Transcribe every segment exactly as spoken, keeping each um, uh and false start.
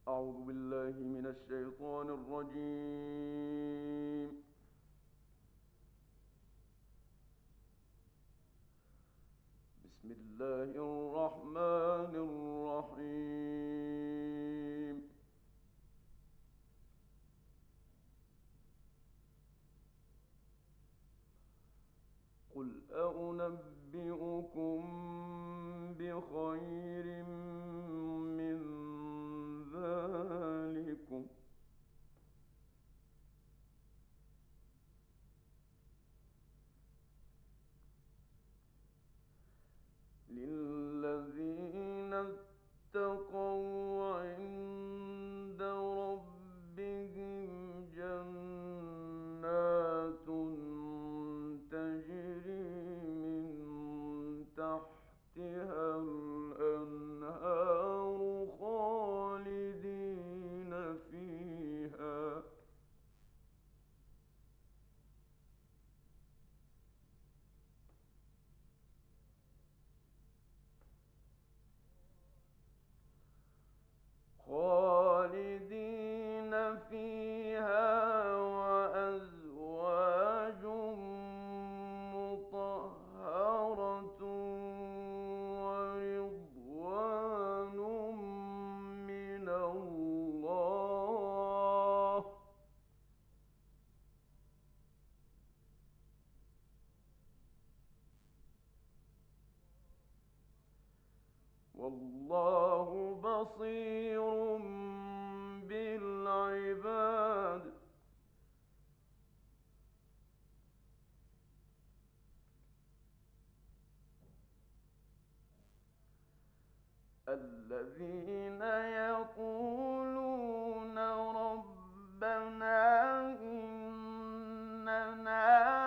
أعوذ بالله من الشيطان الرجيم. بسم الله الرحمن الرحيم. قل أنبئكم بخير من ذلكم للذين اتقوا عند ربهم جنات تجري من تحتها الأنهار خالدين فيها خالدين فيها وأزواج مطهرة ورضوان من الله والله بصير بالعباد. الذين يقولون ربنا إننا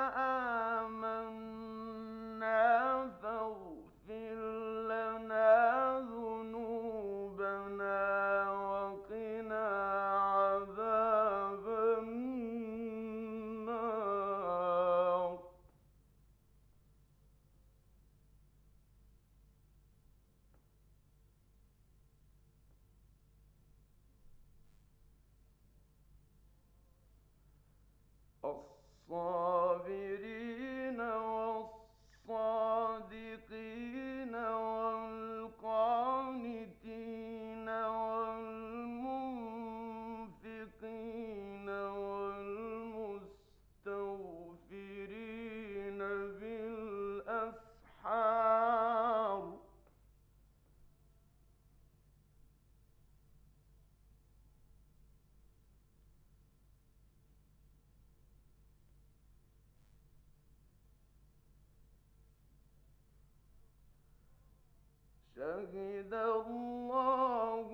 آمنا فاغفر لنا ذنوبنا وقنا عذاب النار. الصابرين والصادقين والقانتين والمنفقين والمستغفرين بالأسحار. شهد الله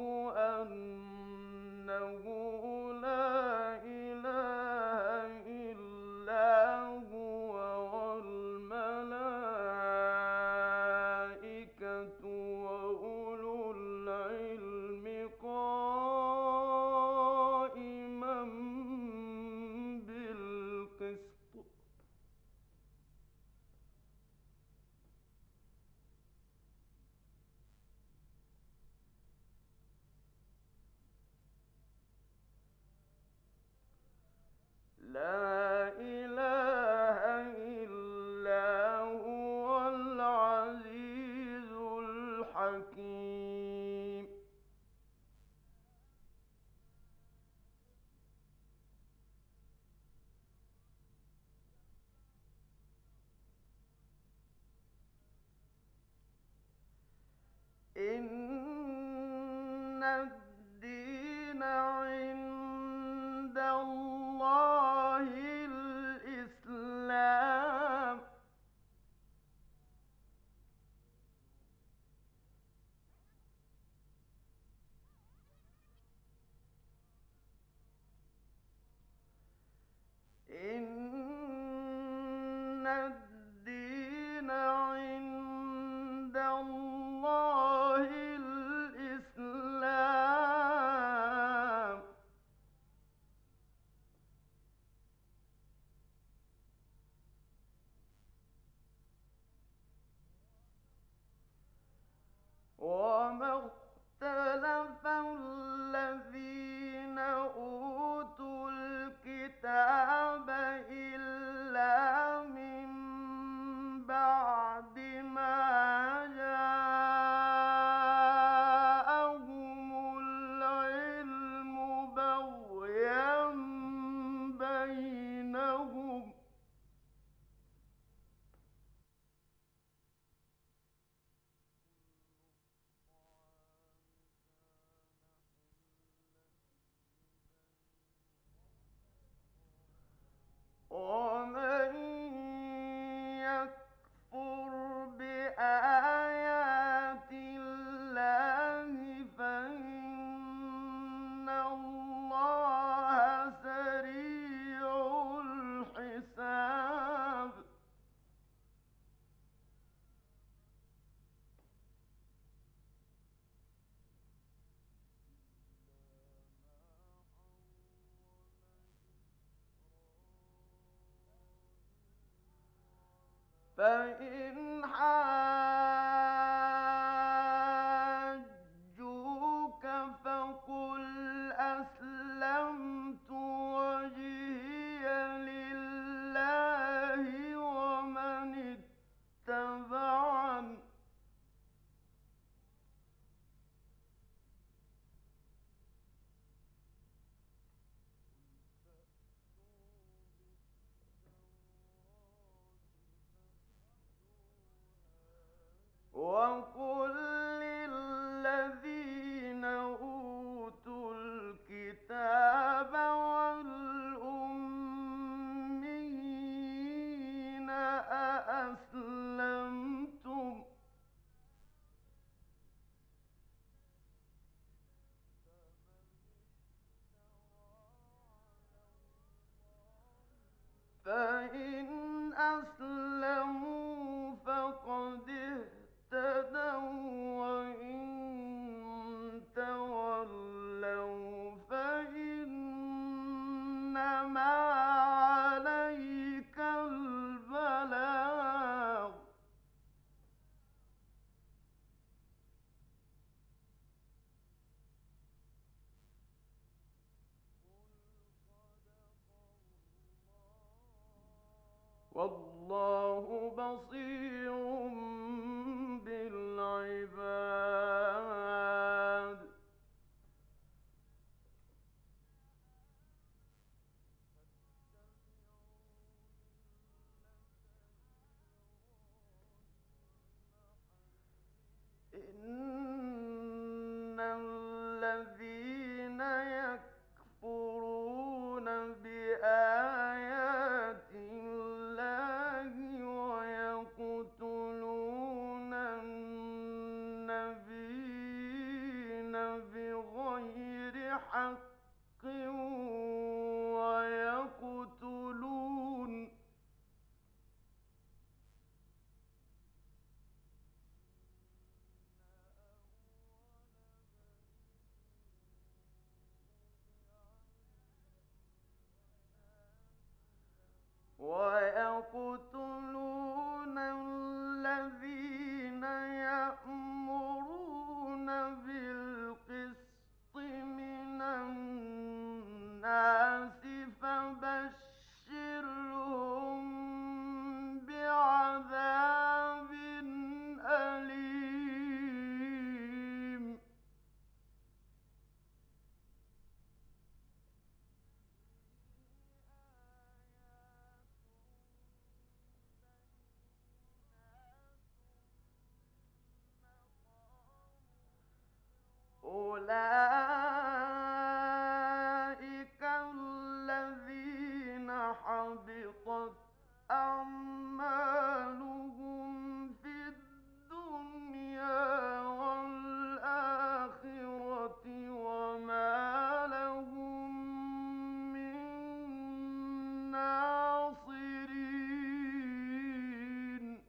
أنه لا إله إلا هو والملائكة وأولو العلم قائما بالقسط. لا إله إلا هو العزيز الحكيم. إن الدين عند الله الإسلام. فإن حاجوك فقل أسلمت وجهي لله ومن اتبعني وقل للذين أوتوا الكتاب والأميين أأسلمتم فإن أسلموا فقد اهتدوا وإن تولوا فإنما عليك البلاغ والله بصير بالعباد إن الذين يكفرون بآيات الله ويقتلون النبيين بغير حق ويقتلون ويقتلون الذين يأمرون بالقسط من الناس فبشرهم بعذاب أليم أولئك الذين حبطت أعمالهم في الدنيا والآخرة وما لهم من ناصرين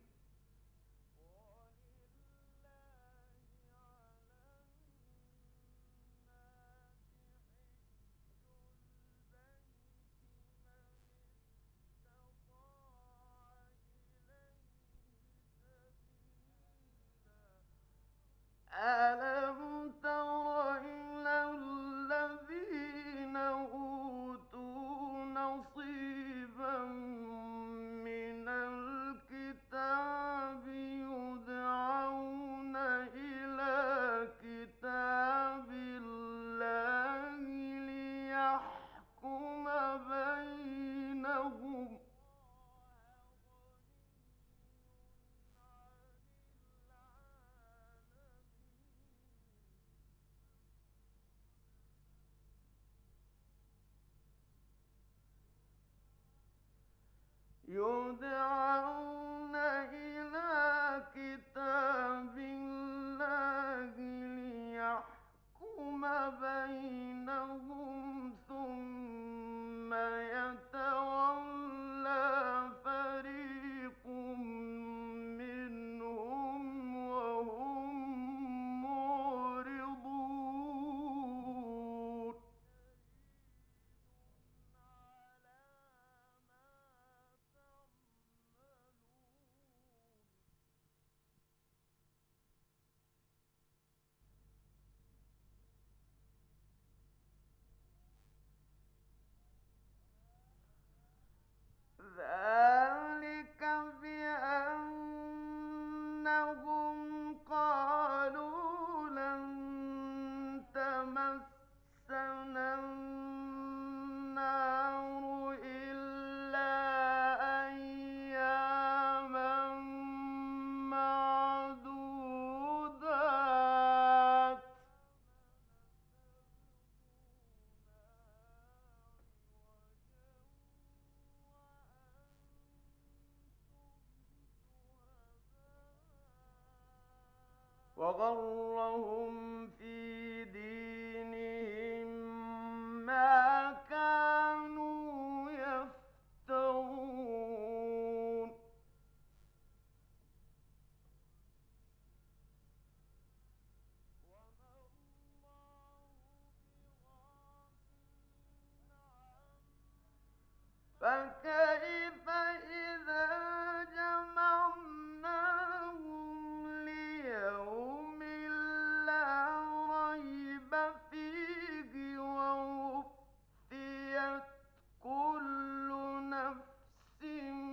وغرهم في دينهم ما كانوا يفترون وما الله بغافل عما فكيف إذا جمعناهم ليوم لا ريب فيه ووفيت كل نفس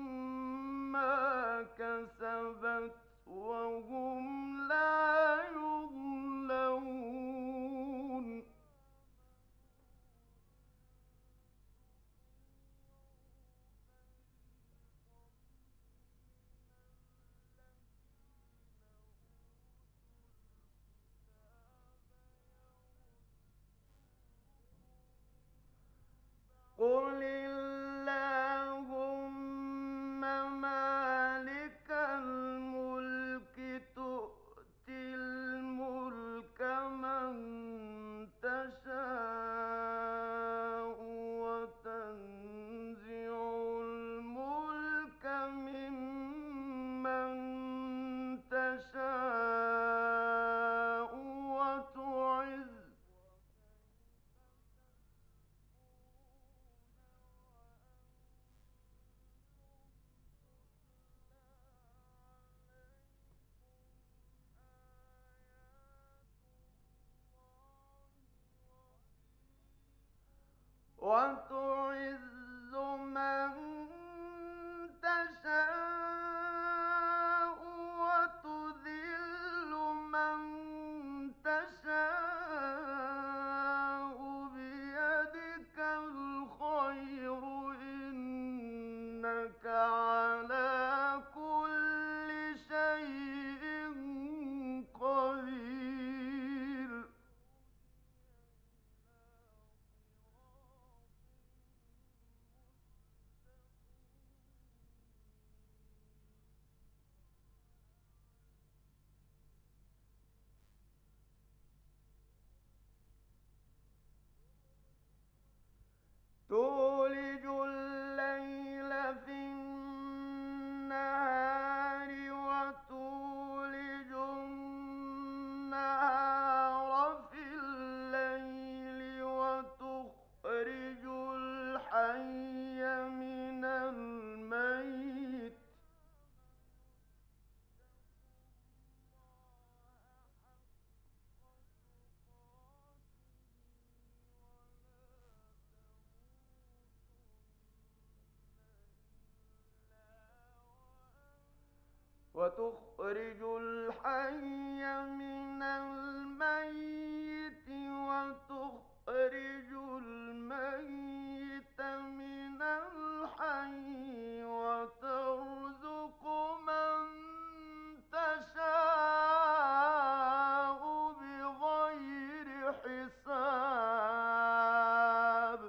ما كسبت وهم لا يظلمون قل اللهم مالك الملك تؤتي الملك من تشاء وتنزع الملك ممن تشاء وتعز وتعز من تشاء وتذل من تشاء بيدك الخير إنك على كل شيء قدير تولج الليل في النهار وتولج النهار في الليل وتخرج الحي من الميت وتخرج الحي من الميت وتخرج الميت من الحي وترزق من تشاء بغير حساب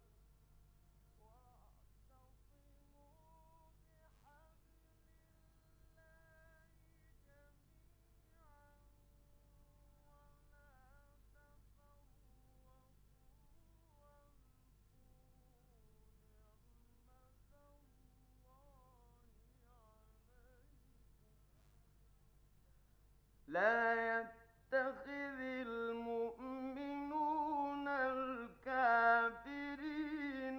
لا يتخذ المؤمنون الكافرين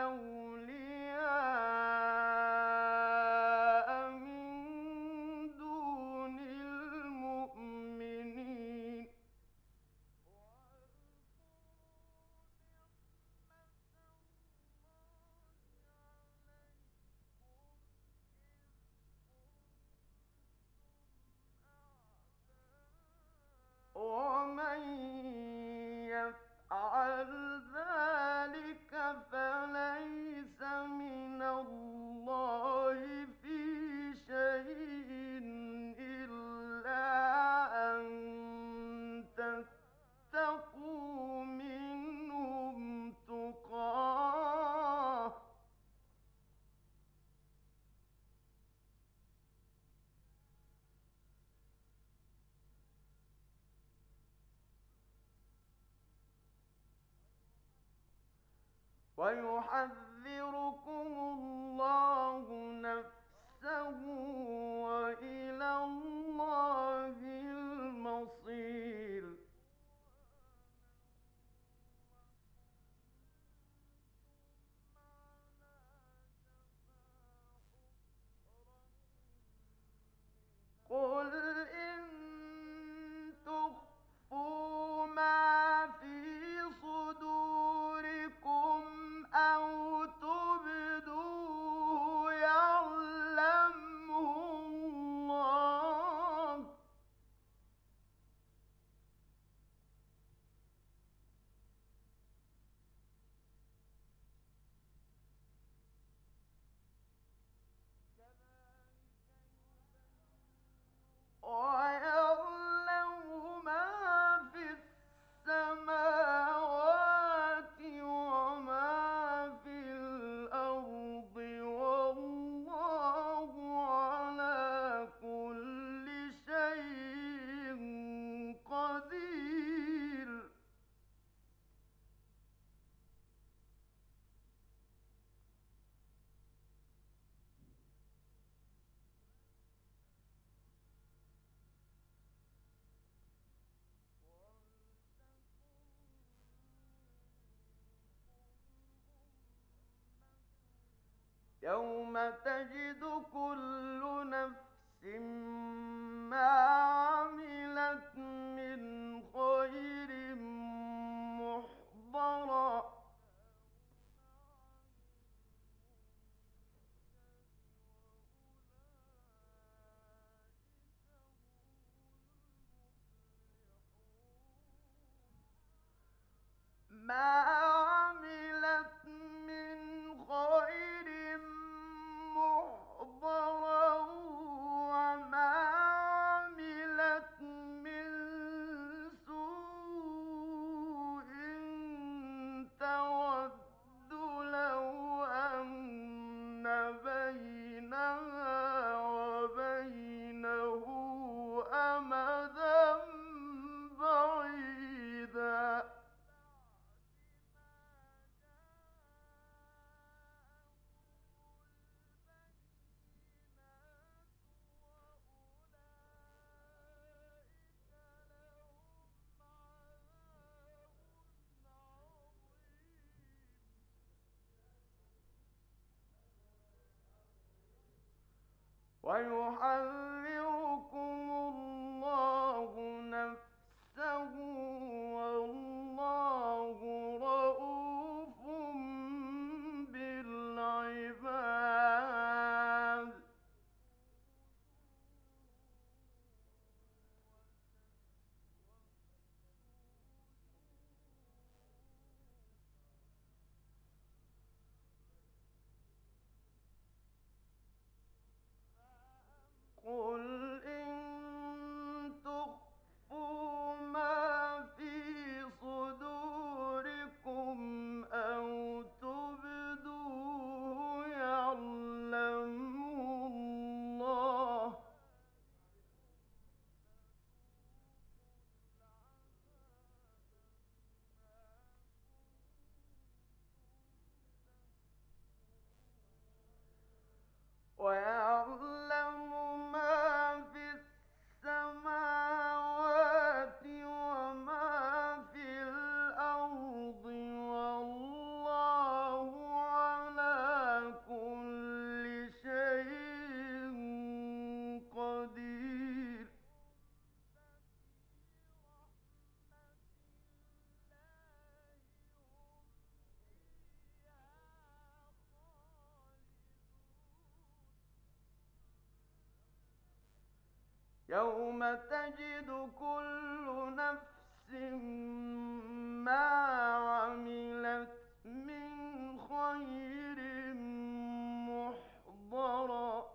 أولياء من دون المؤمنين ويحذركم الله نفسه وإلى الله المصير. قل إن تخفوا ما في صدوركم أو تبدوه يعلمه الله، ويعلم ما في السماوات وما في الأرض، والله على كل شيء قدير. يوم تجد كل نفس ما عملت من خير محضرا، ما عملت من خير محضرا وما عملت من سوء تود لو أن بينها وبينه أمدا بعيدا. ويحذركم الله نفسه والله رءوف بالعباد. قل إن تخفوا ما في صدوركم أو تبدوه يعلمه الله، ويعلم ما في السماوات وما في الأرض، والله على كل شيء قدير. يوم تجد كل نفس ما عملت من خير محضرا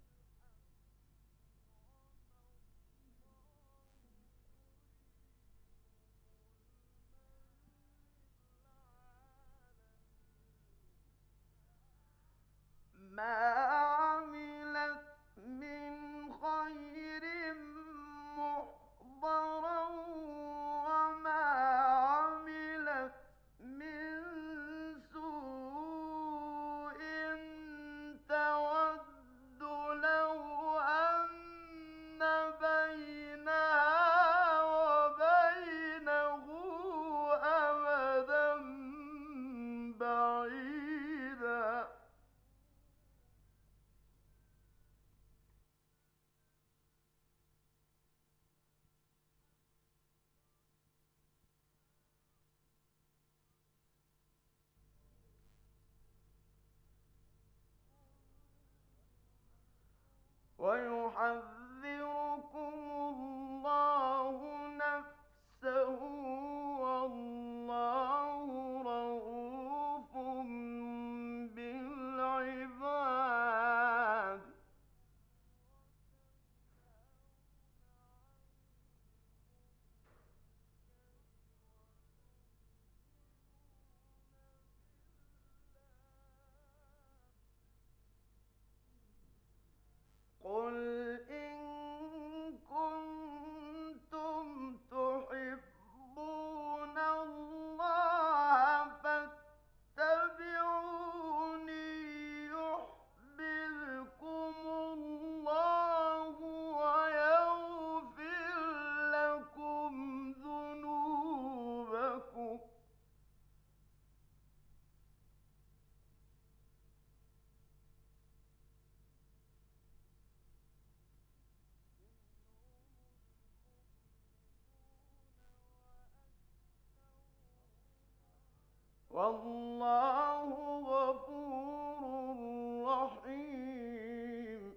ما عملت من خير محضرا وما عملت من سوء قل إن كنتم تحبون الله فاتبعوني يحببكم الله ويغفر لكم ذنوبكم. والله غفور رحيم.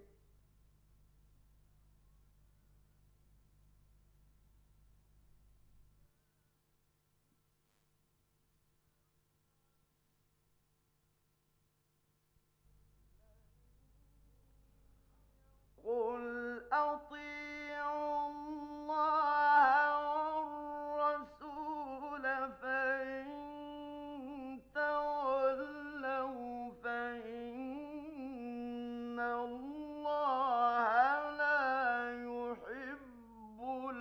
قل أطيعوا الله والرسول فإن تولوا فإن الله لا يحب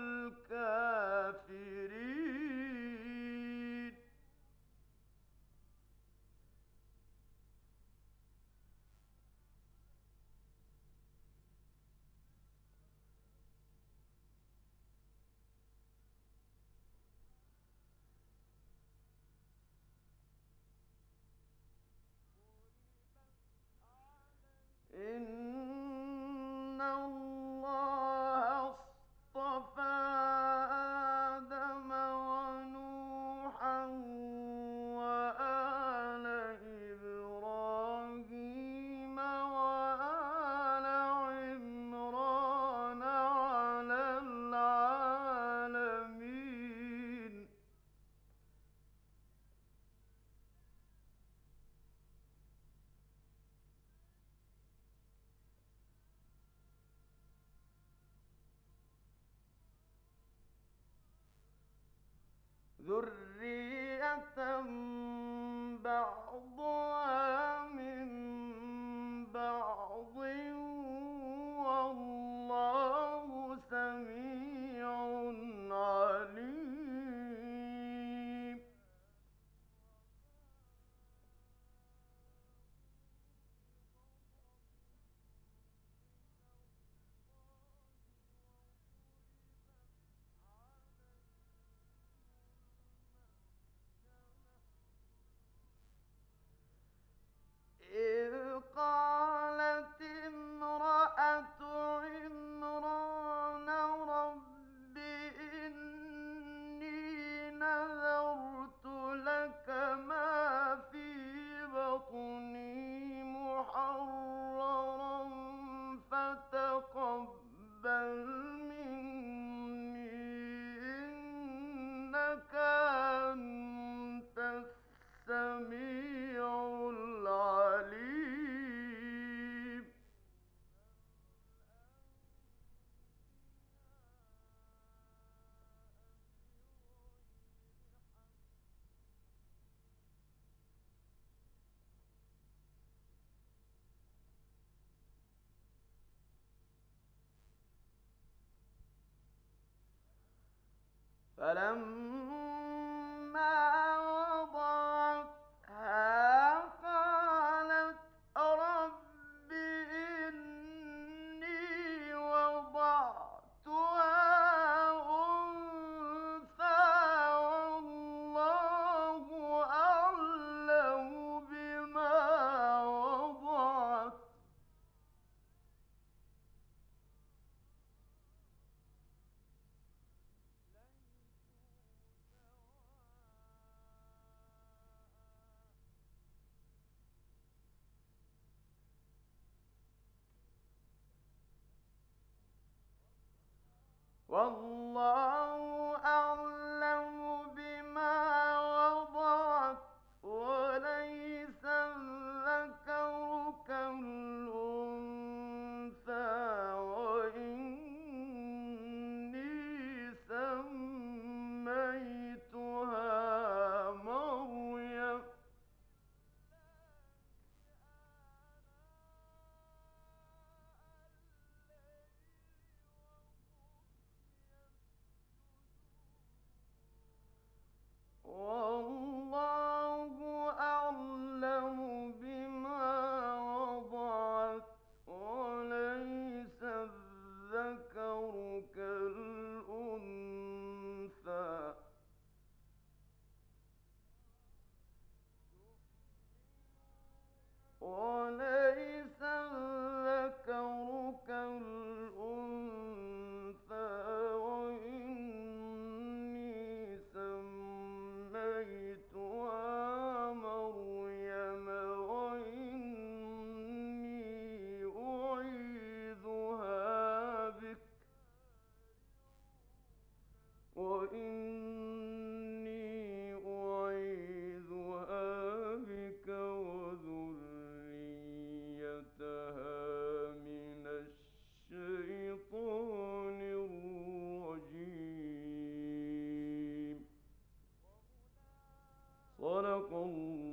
الكافرين. إن الله اصطفى آدم ونوحا وآل إبراهيم وآل عمران على العالمين. ذرية بعضها من بعض والله سميع عليم. إذ قالت امرأة عمران رب إني نذرت لك ما في بطني محررا فتقبل مني إنك أنت السميع العليم. فلما وضعتها قالت رب إني وضعتها أنثى والله أعلم بما وضعت والله أعلم بما وضعت وليس الذكر كالأنثى وإني سميتها مريم صدق الله